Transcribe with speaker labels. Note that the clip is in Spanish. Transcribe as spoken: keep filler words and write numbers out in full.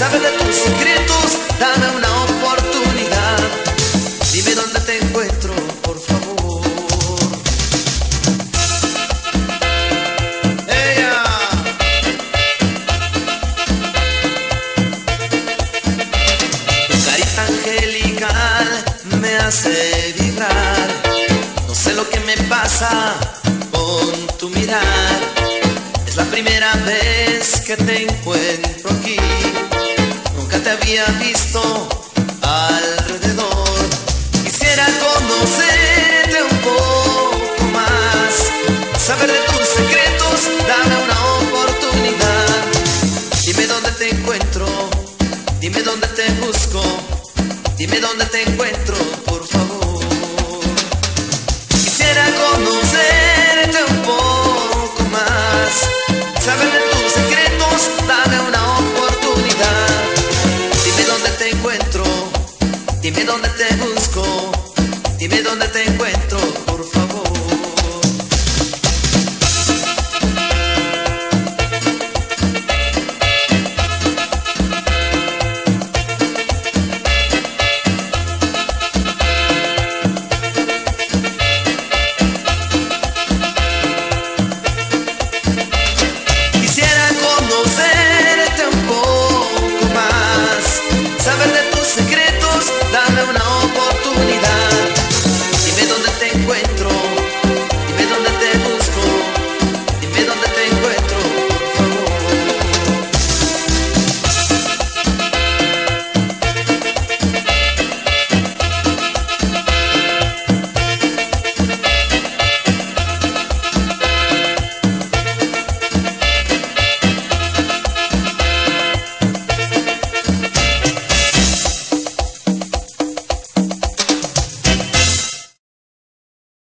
Speaker 1: saber de tus secretos, dame una oportunidad. Dime dónde te encuentro, por favor. ¡Ella! Tu carita angelical me hace vibrar. No sé lo que me pasa con tu mirar. Es la primera vez que te encuentro aquí. Nunca te había visto alrededor. Quisiera conocerte un poco más, saber de tus secretos, dame una oportunidad. Dime dónde te encuentro, dime dónde te busco, dime dónde te encuentro, por favor. Quisiera conocerte un poco más, saber de